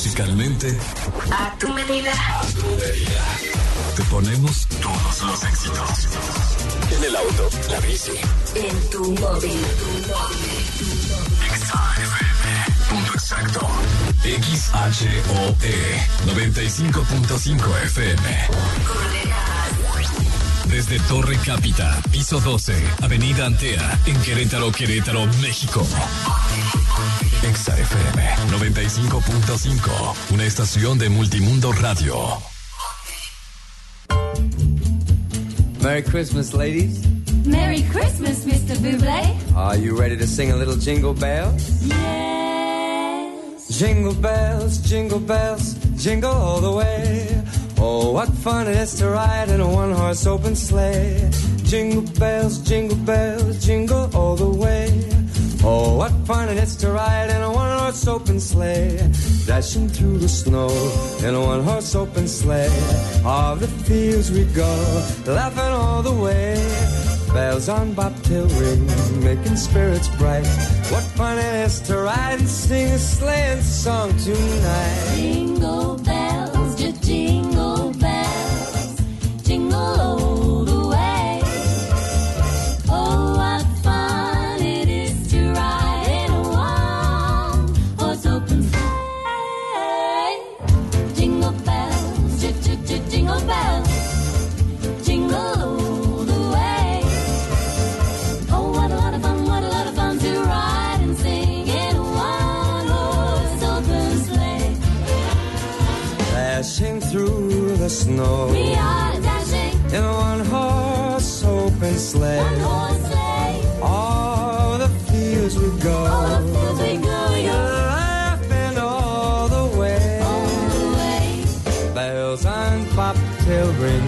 Musicalmente, a tu medida. Te ponemos todos los éxitos. En el auto, la bici. En tu móvil. XAFM. Punto exacto. XHOE 95.5 FM. Desde Torre Cápita, piso 12, Avenida Antea, en Querétaro, México. XAFM 95.5, una estación de Multimundo Radio. Merry Christmas, ladies. Merry Christmas, Mr. Bublé. Are you ready to sing a little Jingle Bells? Yes. Jingle bells, jingle all the way. Oh, what fun it is to ride in a one-horse open sleigh. Jingle bells, jingle all the way. Oh, what fun it is to ride in a one-horse open sleigh. Dashing through the snow in a one-horse open sleigh. All the fields we go, laughing all the way. Bells on bobtail ring, making spirits bright. What fun it is to ride and sing a sleighing song tonight. Jingle bells, jingle bells, jingle all the way. Oh, what fun it is to ride in a one-horse open sleigh. Jingle bells, jingle bells, jingle all the way. Oh, what a lot of fun to ride and sing in a one-horse open sleigh. Dashing through the snow, We are dashing in a one-horse open sleigh. one-horse sleigh. All the fields we go, All the fields we go, laughing all the way. all the way. Bells on bobtail ring,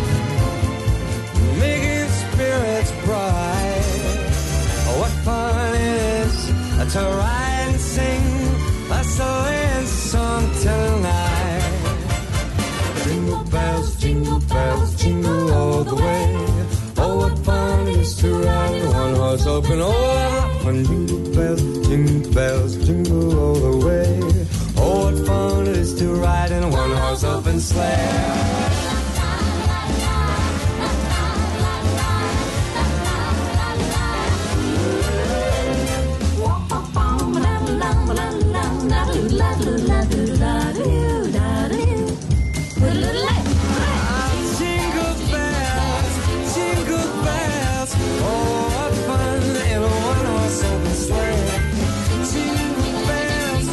making spirits bright. Oh, what fun it is to ride and sing a sleighing song tonight. Jingle bells, jingle all the way. Oh, what fun it is to ride in a one-horse open. Oh, what fun! Jingle bells, jingle all the way. Oh, what fun it is to ride in a one-horse open sleigh. Jingle bells, oh, what fun in a one-horse open sleigh. Jingle bells,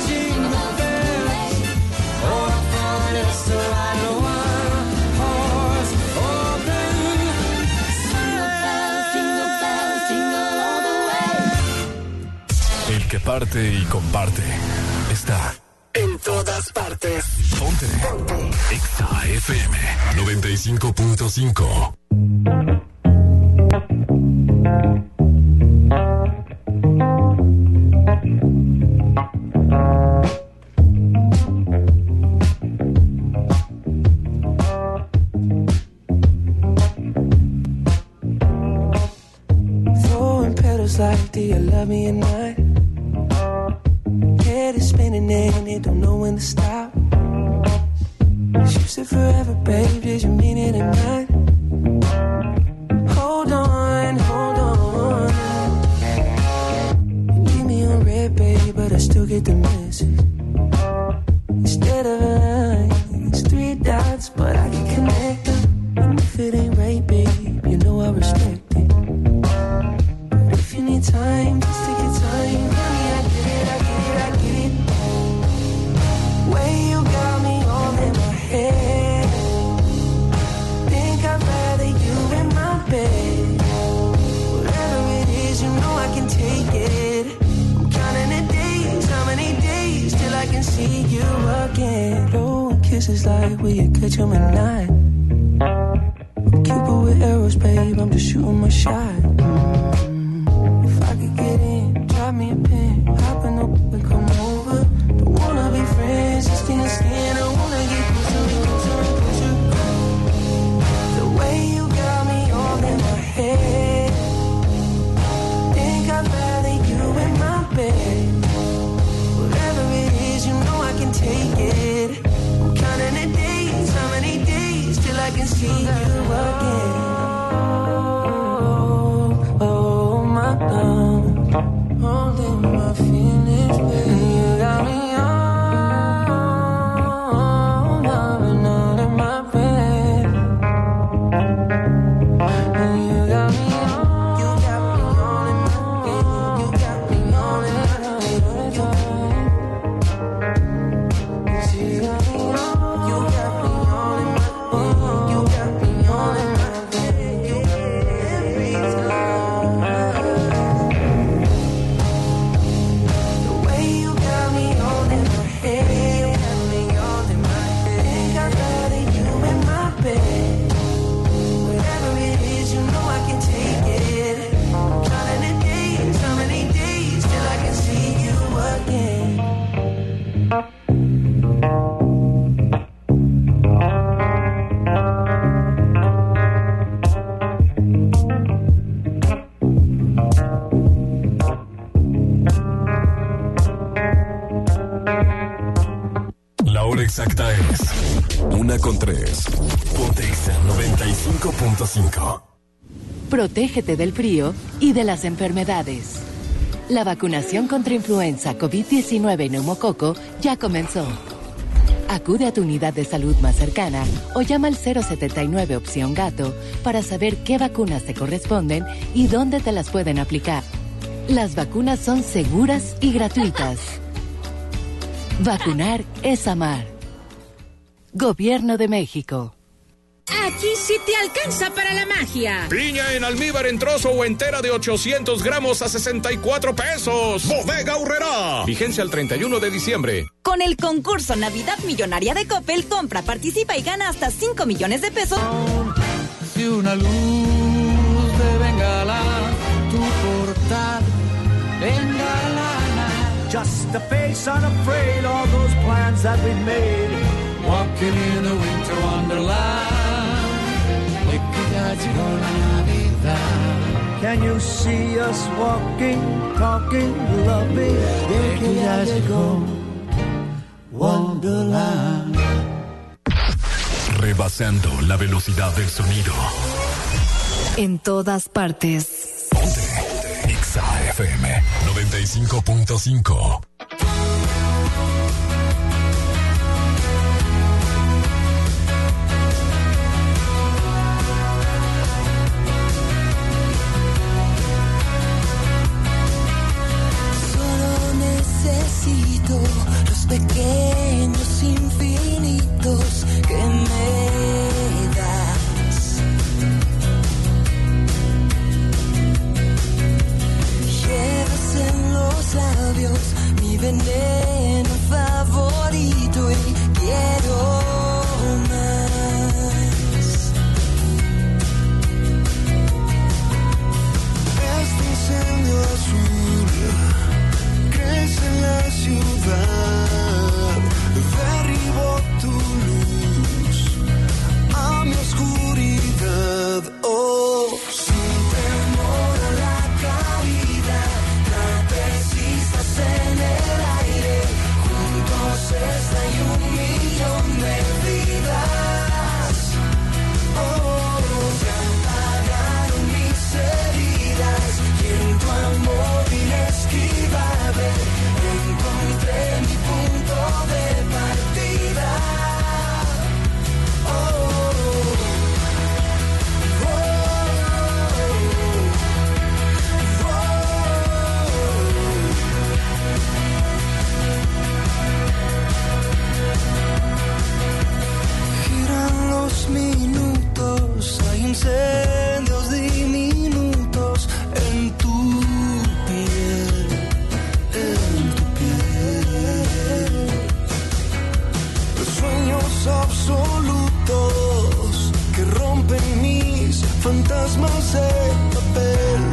oh, what fun it is to ride in a one-horse open sleigh. El que parte y comparte está en todas partes. Ponte. XAFM 95.5. Throwing petals like, do you love me at night? Head is spinning and it don't know when to stop. You said forever, babe, did you mean it at night? Hold on, hold on. You leave me on red, babe, but I still get the message. Instead of a line, it's 3 dots, but I can connect them. And if it ain't right, babe, you know I respect it. But if you need time, just take your time. Honey, I get it, I get it, I get it. Way you got me all in my head. Think I'd rather you in my bed. Whatever it is, you know I can take it. I'm counting the days, how many days till I can see you again. Blowing kisses like will you catch 'em at night? I'm Cupid with arrows, babe, I'm just shooting my shot. If I could get in, drop me a pin, hop in the and come over. Don't wanna be friends, just in the skin, I wanna get closer. The way you got me all in my head. Think I'd rather you in my bed. Whatever it is, you know I can take it. can see you again. Oh, my God, holding my feelings, baby. You got me on, loving all in my bed. And you got me on, you got me on in my bed. You got me on in my bed. You got me on, you got me on in my bed. You got me on in my bed. Every time. The way you got me on in my head, you got me on in my head. Think I'd rather you in my bed. Whatever it is, you know I can take it. Counting the days, how many days till I can see you again? La hora exacta es 1:03. Ponte Exa 95.5. Protégete del frío y de las enfermedades. La vacunación contra influenza, COVID-19 y neumococo ya comenzó. Acude a tu unidad de salud más cercana o llama al 079 opción gato para saber qué vacunas te corresponden y dónde te las pueden aplicar. Las vacunas son seguras y gratuitas. Vacunar es amar. Gobierno de México. Aquí sí te alcanza para la magia. Piña en almíbar en trozo o entera de 800 gramos a 64 pesos. Bodega Aurrerá. Vigencia al 31 de diciembre. Con el concurso Navidad Millonaria de Coppel, compra, participa y gana hasta 5 millones de pesos. Si una luz de bengala tu portal engalana. Just a face unafraid, all those plans that we made. Walking in a winter wonderland. De que ya llegó la Navidad. Can you see us walking, talking, loving? De que ya llegó Wonderland. Rebasando la velocidad del sonido. En todas partes. Ponte Exa FM 95.5. Necesito los pequeños infinitos que me das. Llevas en los labios mi veneno favorito y quiero más. Este incendio azul crece en la ciudad, derribo tu luz a mi oscuridad. Oh, sin temor a la caída, trapecistas en el aire, juntos esta y 1,000,000 de vidas. Oh, ya apagaron mis heridas y en tu amor inesquivable encontré mi punto de partida. Oh, oh, oh, oh. Giran los minutos, hay incendios diminutos en tu piel. Los sueños absolutos que rompen mis fantasmas de papel.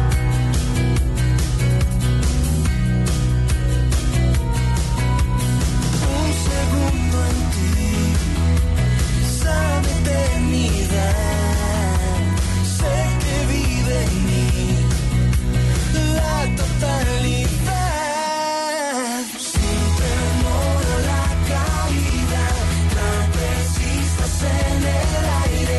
Un segundo en ti sabe eternidad. Sé que vive en mí la totalidad. Sin temor a la caída, trapecistas en el aire,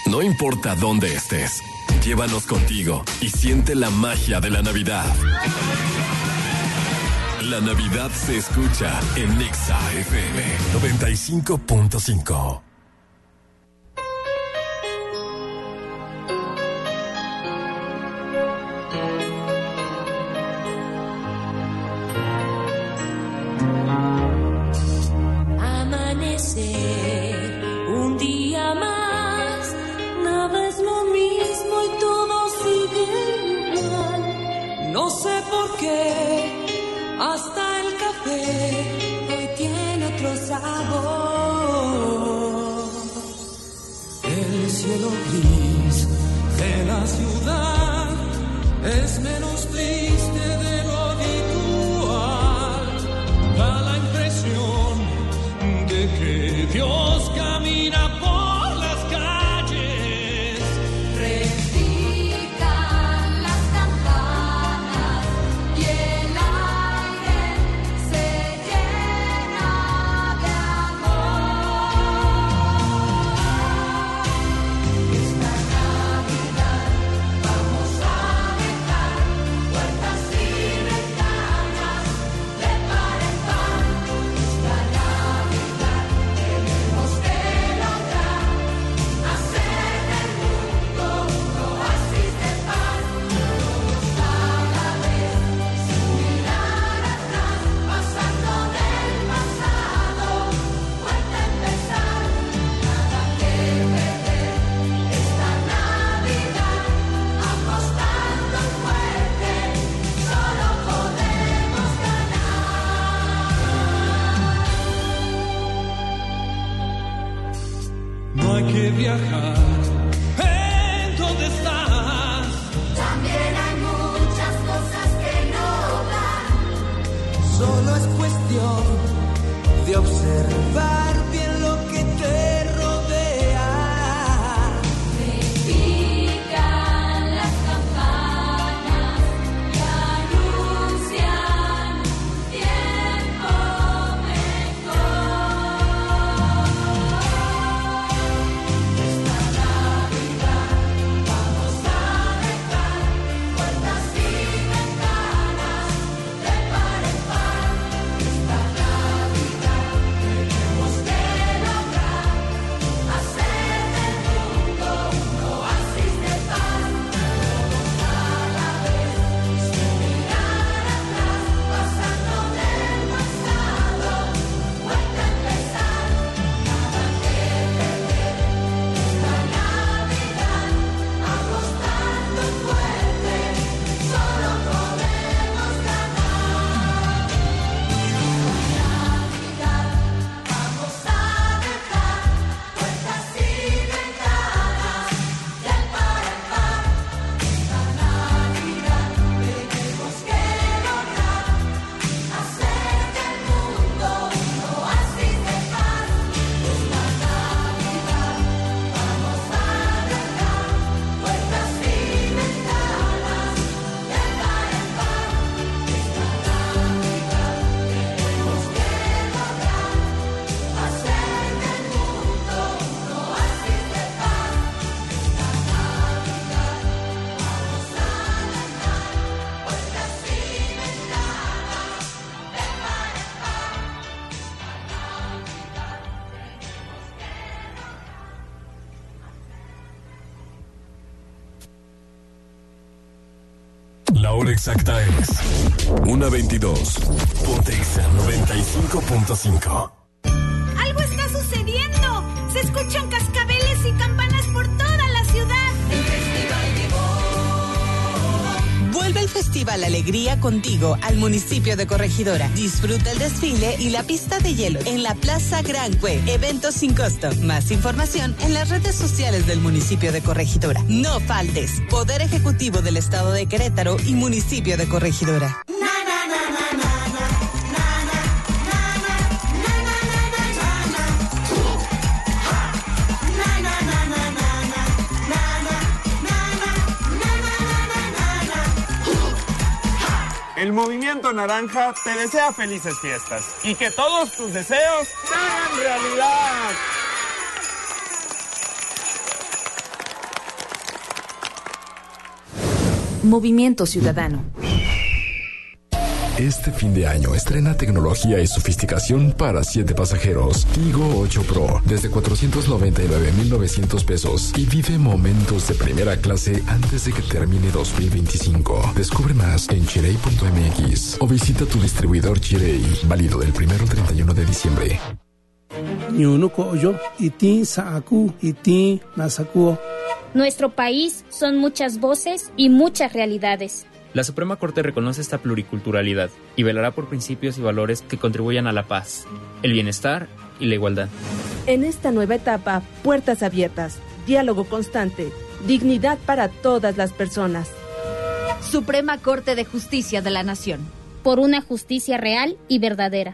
No importa dónde estés, llévanos contigo y siente la magia de la Navidad. La Navidad se escucha en Nexa FM 95.5. Amanecer un día más, nada es lo mismo y todo sigue igual. No sé por qué, hasta el café hoy tiene otro sabor. El cielo gris de la ciudad es menos triste de lo habitual. Da la impresión de que Dios camina por las calles. Repican las campanas y el aire se llena de amor. Esta Navidad vamos a dejar puertas y ventanas de par en par. Esta Navidad tenemos que lograr hacer del mundo un oasis de paz. Todos cada vez sin mirar atrás, pasando del pasado, vuelta a empezar. Nada que perder esta Navidad, apostando fuerte, solo podemos ganar. No hay que viajar. ¿En dónde estás? También hay muchas cosas que no dan. Solo es cuestión de observar bien lo que te rodea. Repican las campanas y anuncian tiempo mejor. Esta Navidad vamos a dejar puertas y ventanas de par en par. Esta Navidad tenemos que lograr hacer del mundo un oasis de paz. Todos cada vez sin mirar atrás, pasando del pasado, vuelta a empezar. Nada que perder esta Navidad, apostando fuerte, solo podemos ganar. Esta Navidad vamos a dejar puertas y ventanas del par en par. Esta Navidad tenemos que lograr hacer del mundo un oasis de paz. Esta Navidad vamos a dejar puertas y ventanas del par en par. Esta Navidad tenemos que lograr hacer del mundo un oasis de paz. Esta Navidad vamos a dejar puertas y ventanas del par en par. La hora exacta es 1:22. Ponte Exa 95.5. Algo está sucediendo. Se escuchan cascabeles y campanas por toda la ciudad. El festival llegó. Vuelve el Festival Alegría contigo al municipio de Corregidora. Disfruta el desfile y la pista de hielo en la Plaza Gran Cue. Eventos sin costo. Más información en las redes sociales del municipio de Corregidora. No faltes. Poder Ejecutivo del Estado de Querétaro y municipio de Corregidora. El Movimiento Naranja te desea felices fiestas y que todos tus deseos se hagan realidad. Movimiento Ciudadano. Este fin de año estrena tecnología y sofisticación para 7 pasajeros. Tigo 8 Pro desde 499,900 pesos y vive momentos de primera clase antes de que termine 2025. Descubre más en chirey.mx o visita tu distribuidor Chirey, válido del 1 al 31 de diciembre. Nuestro país son muchas voces y muchas realidades. La Suprema Corte reconoce esta pluriculturalidad y velará por principios y valores que contribuyan a la paz, el bienestar y la igualdad. En esta nueva etapa, puertas abiertas, diálogo constante, dignidad para todas las personas. Suprema Corte de Justicia de la Nación. Por una justicia real y verdadera.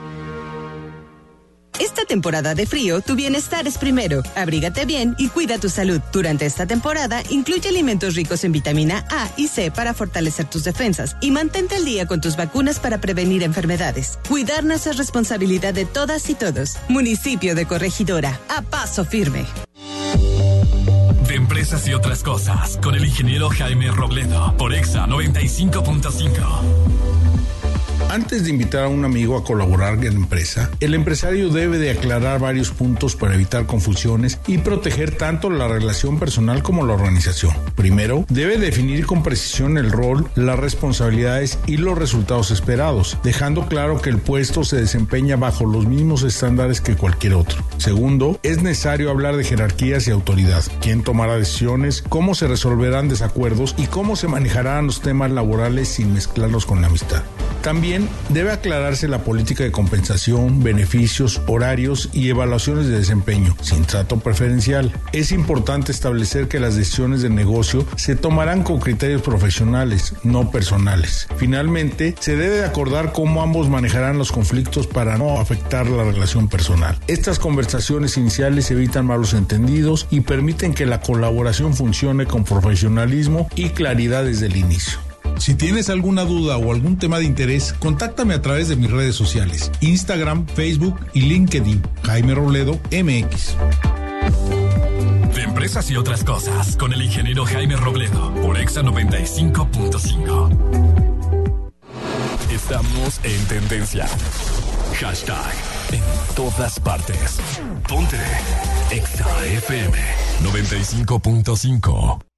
Esta temporada de frío, tu bienestar es primero. Abrígate bien y cuida tu salud. Durante esta temporada, incluye alimentos ricos en vitamina A y C para fortalecer tus defensas y mantente al día con tus vacunas para prevenir enfermedades. Cuidarnos es responsabilidad de todas y todos. Municipio de Corregidora, a paso firme. De empresas y otras cosas, con el ingeniero Jaime Robledo, por Exa 95.5. Antes de invitar a un amigo a colaborar en la empresa, el empresario debe de aclarar varios puntos para evitar confusiones y proteger tanto la relación personal como la organización. Primero, debe definir con precisión el rol, las responsabilidades y los resultados esperados, dejando claro que el puesto se desempeña bajo los mismos estándares que cualquier otro. Segundo, es necesario hablar de jerarquías y autoridad, quién tomará decisiones, cómo se resolverán desacuerdos y cómo se manejarán los temas laborales sin mezclarlos con la amistad. También debe aclararse la política de compensación, beneficios, horarios y evaluaciones de desempeño, sin trato preferencial. Es importante establecer que las decisiones de negocio se tomarán con criterios profesionales, no personales. Finalmente, se debe de acordar cómo ambos manejarán los conflictos para no afectar la relación personal. Estas conversaciones iniciales evitan malos entendidos y permiten que la colaboración funcione con profesionalismo y claridad desde el inicio. Si tienes alguna duda o algún tema de interés, contáctame a través de mis redes sociales, Instagram, Facebook y LinkedIn, Jaime Robledo MX. De empresas y otras cosas, con el ingeniero Jaime Robledo, por Exa 95.5. Estamos en tendencia. Hashtag en todas partes. Ponte Exa FM 95.5.